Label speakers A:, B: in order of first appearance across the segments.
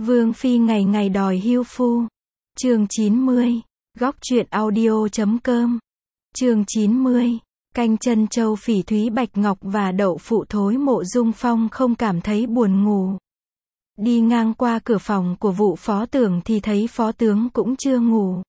A: Vương phi ngày ngày đòi hưu phu. Chương 90. Góc truyện audio.com. Chương 90. Canh chân châu phỉ thúy bạch ngọc và đậu phụ thối. Mộ Dung Phong không cảm thấy buồn ngủ. Đi ngang qua cửa phòng của vụ phó tưởng thì thấy phó tướng cũng chưa ngủ.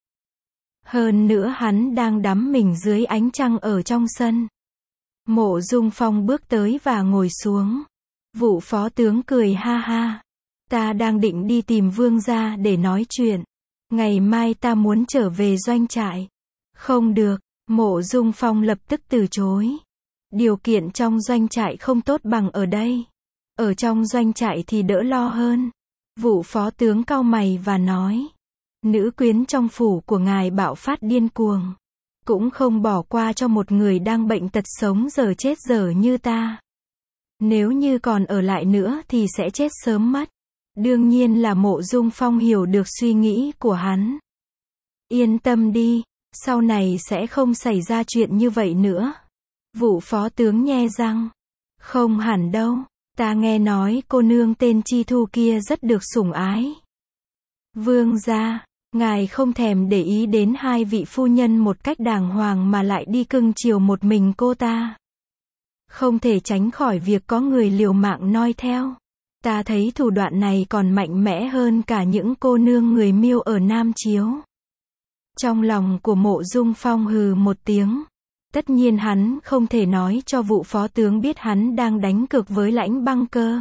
A: Hơn nữa hắn đang đắm mình dưới ánh trăng ở trong sân. Mộ Dung Phong bước tới và ngồi xuống. Vụ phó tướng cười ha ha. Ta đang định đi tìm vương gia để nói chuyện. Ngày mai ta muốn trở về doanh trại. Không được, Mộ Dung Phong lập tức từ chối. Điều kiện trong doanh trại không tốt bằng ở đây. Ở trong doanh trại thì đỡ lo hơn. Vụ phó tướng cau mày và nói. Nữ quyến trong phủ của ngài bạo phát điên cuồng. Cũng không bỏ qua cho một người đang bệnh tật sống giờ chết giờ như ta. Nếu như còn ở lại nữa thì sẽ chết sớm mất. Đương nhiên là Mộ Dung Phong hiểu được suy nghĩ của hắn. Yên tâm đi, sau này sẽ không xảy ra chuyện như vậy nữa. Vụ phó tướng nhe răng. Không hẳn đâu, ta nghe nói cô nương tên Chi Thu kia rất được sủng ái. Vương gia, ngài không thèm để ý đến hai vị phu nhân một cách đàng hoàng mà lại đi cưng chiều một mình cô ta. Không thể tránh khỏi việc có người liều mạng noi theo. Ta thấy thủ đoạn này còn mạnh mẽ hơn cả những cô nương người Miêu ở Nam Chiếu. Trong lòng của Mộ Dung Phong hừ một tiếng. Tất nhiên hắn không thể nói cho vụ phó tướng biết hắn đang đánh cược với Lãnh Băng Cơ.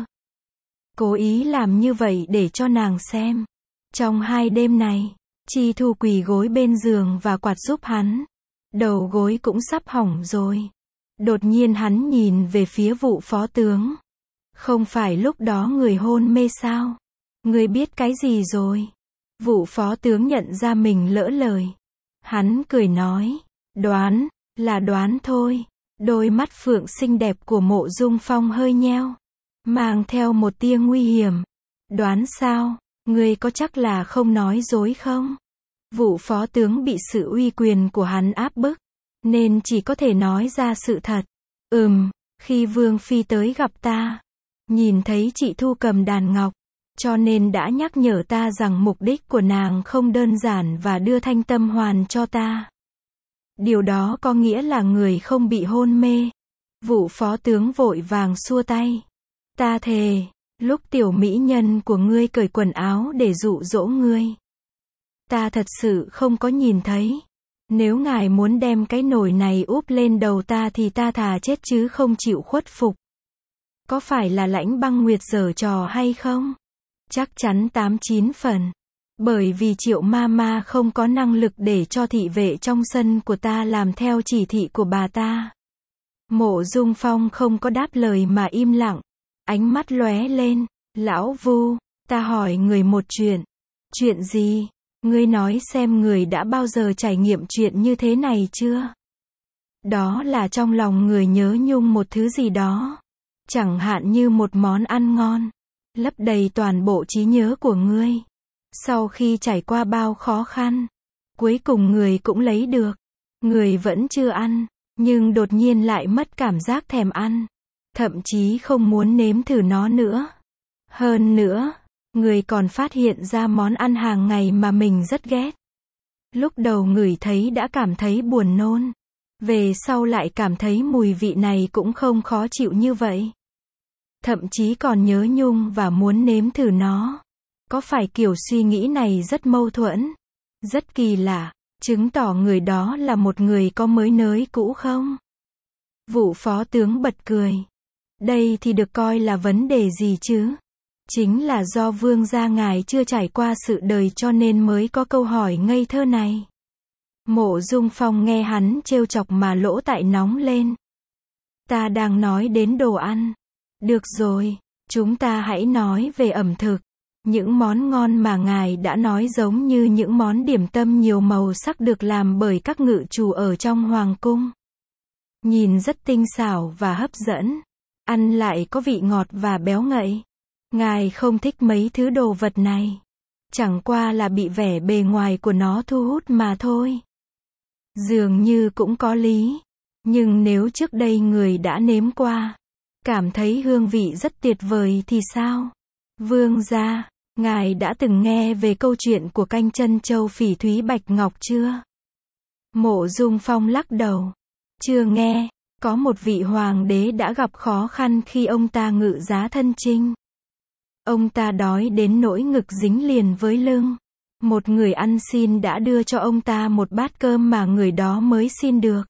A: Cố ý làm như vậy để cho nàng xem. Trong 2 đêm này, Chi Thu quỳ gối bên giường và quạt giúp hắn. Đầu gối cũng sắp hỏng rồi. Đột nhiên hắn nhìn về phía vụ phó tướng. Không phải lúc đó người hôn mê sao? Người biết cái gì rồi? Vụ phó tướng nhận ra mình lỡ lời. Hắn cười nói. Đoán, là đoán thôi. Đôi mắt phượng xinh đẹp của Mộ Dung Phong hơi nheo. Mang theo một tia nguy hiểm. Đoán sao? Ngươi có chắc là không nói dối không? Vụ phó tướng bị sự uy quyền của hắn áp bức. Nên chỉ có thể nói ra sự thật. Khi Vương Phi tới gặp ta. Nhìn thấy chị Thu cầm đàn ngọc. Cho nên đã nhắc nhở ta rằng mục đích của nàng không đơn giản và đưa thanh tâm hoàn cho ta. Điều đó có nghĩa là người không bị hôn mê. Vụ phó tướng vội vàng xua tay. Ta thề, lúc tiểu mỹ nhân của ngươi cởi quần áo để dụ dỗ ngươi. Ta thật sự không có nhìn thấy. Nếu ngài muốn đem cái nồi này úp lên đầu ta thì ta thà chết chứ không chịu khuất phục. Có phải là Lãnh Băng Nguyệt giở trò hay không? Chắc chắn 89 phần. Bởi vì Triệu Mama không có năng lực để cho thị vệ trong sân của ta làm theo chỉ thị của bà ta. Mộ Dung Phong không có đáp lời mà im lặng. Ánh mắt lóe lên. Lão Vu, ta hỏi người một chuyện. Chuyện gì? Ngươi nói xem người đã bao giờ trải nghiệm chuyện như thế này chưa? Đó là trong lòng người nhớ nhung một thứ gì đó. Chẳng hạn như một món ăn ngon. Lấp đầy toàn bộ trí nhớ của ngươi. Sau khi trải qua bao khó khăn. Cuối cùng người cũng lấy được. Người vẫn chưa ăn. Nhưng đột nhiên lại mất cảm giác thèm ăn. Thậm chí không muốn nếm thử nó nữa. Hơn nữa, người còn phát hiện ra món ăn hàng ngày mà mình rất ghét. Lúc đầu ngửi thấy đã cảm thấy buồn nôn. Về sau lại cảm thấy mùi vị này cũng không khó chịu như vậy. Thậm chí còn nhớ nhung và muốn nếm thử nó. Có phải kiểu suy nghĩ này rất mâu thuẫn? Rất kỳ lạ, chứng tỏ người đó là một người có mới nới cũ không? Vụ phó tướng bật cười. Đây thì được coi là vấn đề gì chứ? Chính là do vương gia ngài chưa trải qua sự đời cho nên mới có câu hỏi ngây thơ này. Mộ Dung Phong nghe hắn trêu chọc mà lỗ tai nóng lên. Ta đang nói đến đồ ăn. Được rồi, chúng ta hãy nói về ẩm thực. Những món ngon mà ngài đã nói giống như những món điểm tâm nhiều màu sắc được làm bởi các ngự chủ ở trong hoàng cung. Nhìn rất tinh xảo và hấp dẫn. Ăn lại có vị ngọt và béo ngậy. Ngài không thích mấy thứ đồ vật này. Chẳng qua là bị vẻ bề ngoài của nó thu hút mà thôi. Dường như cũng có lý. Nhưng nếu trước đây người đã nếm qua, cảm thấy hương vị rất tuyệt vời thì sao? Vương gia, ngài đã từng nghe về câu chuyện của canh chân châu phỉ thúy bạch ngọc chưa? Mộ Dung Phong lắc đầu. Chưa nghe, có một vị hoàng đế đã gặp khó khăn khi ông ta ngự giá thân chinh. Ông ta đói đến nỗi ngực dính liền với lưng. Một người ăn xin đã đưa cho ông ta một bát cơm mà người đó mới xin được.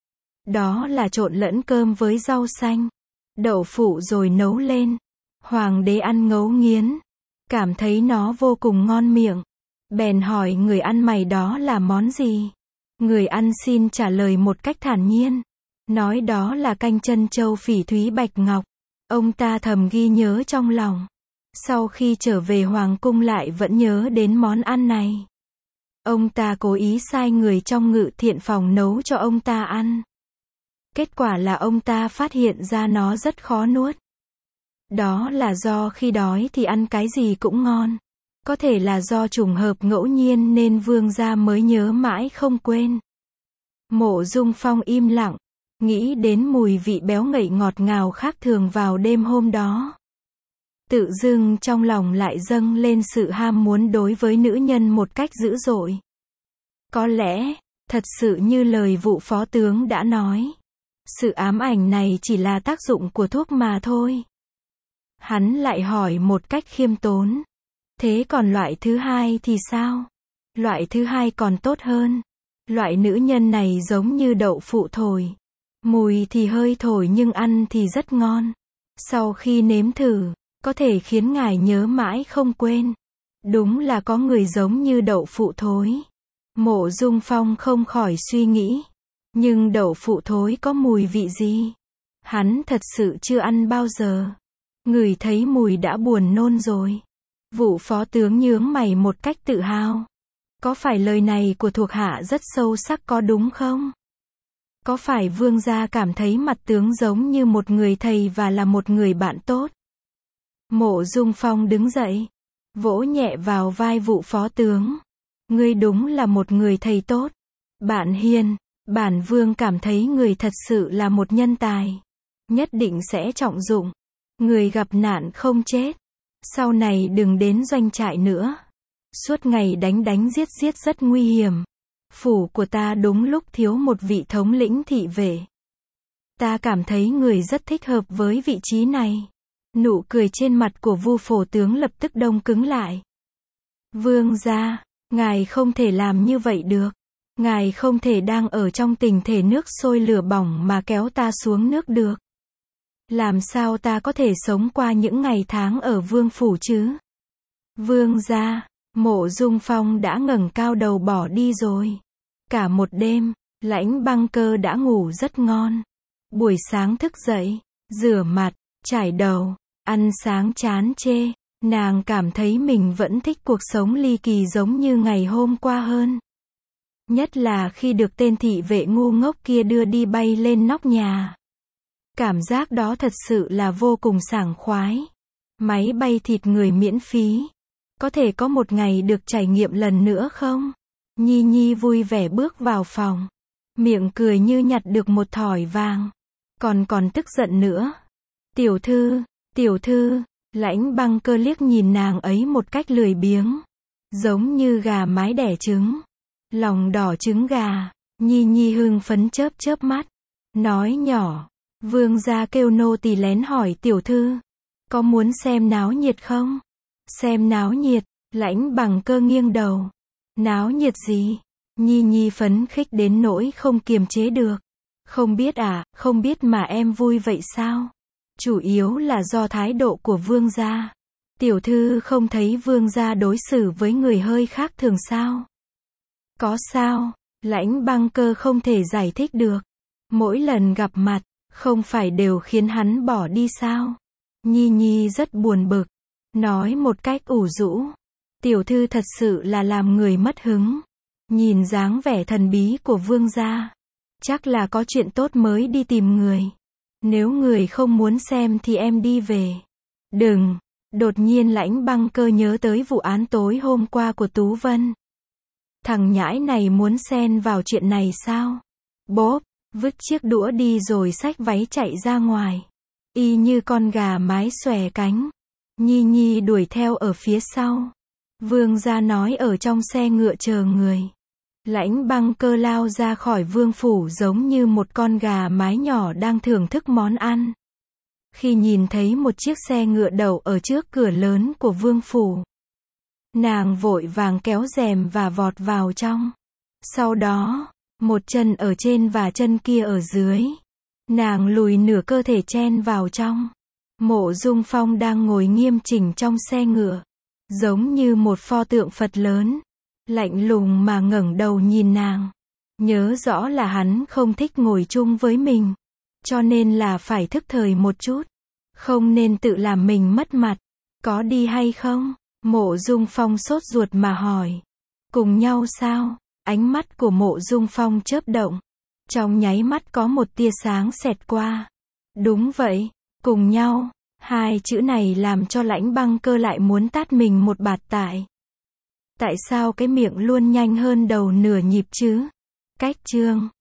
A: Đó là trộn lẫn cơm với rau xanh, đậu phụ rồi nấu lên. Hoàng đế ăn ngấu nghiến, cảm thấy nó vô cùng ngon miệng. Bèn hỏi người ăn mày đó là món gì. Người ăn xin trả lời một cách thản nhiên, nói đó là canh chân châu phỉ thúy bạch ngọc. Ông ta thầm ghi nhớ trong lòng. Sau khi trở về hoàng cung lại vẫn nhớ đến món ăn này. Ông ta cố ý sai người trong ngự thiện phòng nấu cho ông ta ăn. Kết quả là ông ta phát hiện ra nó rất khó nuốt. Đó là do khi đói thì ăn cái gì cũng ngon. Có thể là do trùng hợp ngẫu nhiên nên vương gia mới nhớ mãi không quên. Mộ Dung Phong im lặng, nghĩ đến mùi vị béo ngậy ngọt ngào khác thường vào đêm hôm đó. Tự dưng trong lòng lại dâng lên sự ham muốn đối với nữ nhân một cách dữ dội. Có lẽ, thật sự như lời vụ phó tướng đã nói. Sự ám ảnh này chỉ là tác dụng của thuốc mà thôi. Hắn lại hỏi một cách khiêm tốn. Thế còn loại thứ hai thì sao? Loại thứ hai còn tốt hơn. Loại nữ nhân này giống như đậu phụ thổi. Mùi thì hơi thổi nhưng ăn thì rất ngon. Sau khi nếm thử, có thể khiến ngài nhớ mãi không quên. Đúng là có người giống như đậu phụ thối. Mộ Dung Phong không khỏi suy nghĩ. Nhưng đậu phụ thối có mùi vị gì? Hắn thật sự chưa ăn bao giờ. Ngửi thấy mùi đã buồn nôn rồi. Vụ phó tướng nhướng mày một cách tự hào. Có phải lời này của thuộc hạ rất sâu sắc có đúng không? Có phải vương gia cảm thấy mặt tướng giống như một người thầy và là một người bạn tốt? Mộ Dung Phong đứng dậy, vỗ nhẹ vào vai vụ phó tướng. Ngươi đúng là một người thầy tốt. Bạn hiền, bản vương cảm thấy người thật sự là một nhân tài. Nhất định sẽ trọng dụng. Người gặp nạn không chết. Sau này đừng đến doanh trại nữa. Suốt ngày đánh đánh giết giết rất nguy hiểm. Phủ của ta đúng lúc thiếu một vị thống lĩnh thị vệ. Ta cảm thấy người rất thích hợp với vị trí này. Nụ cười trên mặt của Vu phổ tướng lập tức đông cứng lại. Vương gia, ngài không thể làm như vậy được. Ngài không thể đang ở trong tình thể nước sôi lửa bỏng mà kéo ta xuống nước được. Làm sao ta có thể sống qua những ngày tháng ở vương phủ chứ? Vương gia, Mộ Dung Phong đã ngẩng cao đầu bỏ đi rồi. Cả một đêm, Lãnh Băng Cơ đã ngủ rất ngon. Buổi sáng thức dậy, rửa mặt, chải đầu, ăn sáng chán chê. Nàng cảm thấy mình vẫn thích cuộc sống ly kỳ giống như ngày hôm qua hơn. Nhất là khi được tên thị vệ ngu ngốc kia đưa đi bay lên nóc nhà. Cảm giác đó thật sự là vô cùng sảng khoái. Máy bay thịt người miễn phí. Có thể có một ngày được trải nghiệm lần nữa không? Nhi Nhi vui vẻ bước vào phòng. Miệng cười như nhặt được một thỏi vàng. Còn tức giận nữa. Tiểu thư, Lãnh Băng Cơ liếc nhìn nàng ấy một cách lười biếng. Giống như gà mái đẻ trứng. Lòng đỏ trứng gà. Nhi Nhi hưng phấn chớp chớp mắt. Nói nhỏ. Vương gia kêu nô tỳ lén hỏi tiểu thư. Có muốn xem náo nhiệt không? Xem náo nhiệt. Lãnh Băng Cơ nghiêng đầu. Náo nhiệt gì? Nhi Nhi phấn khích đến nỗi không kiềm chế được. Không biết à, không biết mà em vui vậy sao? Chủ yếu là do thái độ của vương gia. Tiểu thư không thấy vương gia đối xử với người hơi khác thường sao? Có sao? Lãnh Băng Cơ không thể giải thích được. Mỗi lần gặp mặt, không phải đều khiến hắn bỏ đi sao? Nhi Nhi rất buồn bực. Nói một cách ủ rũ. Tiểu thư thật sự là làm người mất hứng. Nhìn dáng vẻ thần bí của vương gia. Chắc là có chuyện tốt mới đi tìm người. Nếu người không muốn xem thì em đi về. Đừng. Đột nhiên Lãnh Băng Cơ nhớ tới vụ án tối hôm qua của Tú Vân. Thằng nhãi này muốn xen vào chuyện này sao? Bốp. Vứt chiếc đũa đi rồi xách váy chạy ra ngoài. Y như con gà mái xòe cánh. Nhi Nhi đuổi theo ở phía sau. Vương gia nói ở trong xe ngựa chờ người. Lãnh Băng Cơ lao ra khỏi vương phủ giống như một con gà mái nhỏ đang thưởng thức món ăn. Khi nhìn thấy một chiếc xe ngựa đậu ở trước cửa lớn của vương phủ, nàng vội vàng kéo rèm và vọt vào trong. Sau đó, một chân ở trên và chân kia ở dưới. Nàng lùi nửa cơ thể chen vào trong. Mộ Dung Phong đang ngồi nghiêm chỉnh trong xe ngựa, giống như một pho tượng Phật lớn, lạnh lùng mà ngẩng đầu nhìn nàng. Nhớ rõ là hắn không thích ngồi chung với mình, cho nên là phải thức thời một chút, không nên tự làm mình mất mặt. Có đi hay không? Mộ Dung Phong sốt ruột mà hỏi. Cùng nhau sao? Ánh mắt của Mộ Dung Phong chớp động. Trong nháy mắt có một tia sáng xẹt qua. Đúng vậy, cùng nhau. Hai chữ này làm cho Lãnh Băng Cơ lại muốn tát mình một bạt tại. Tại sao cái miệng luôn nhanh hơn đầu nửa nhịp chứ? Cách chương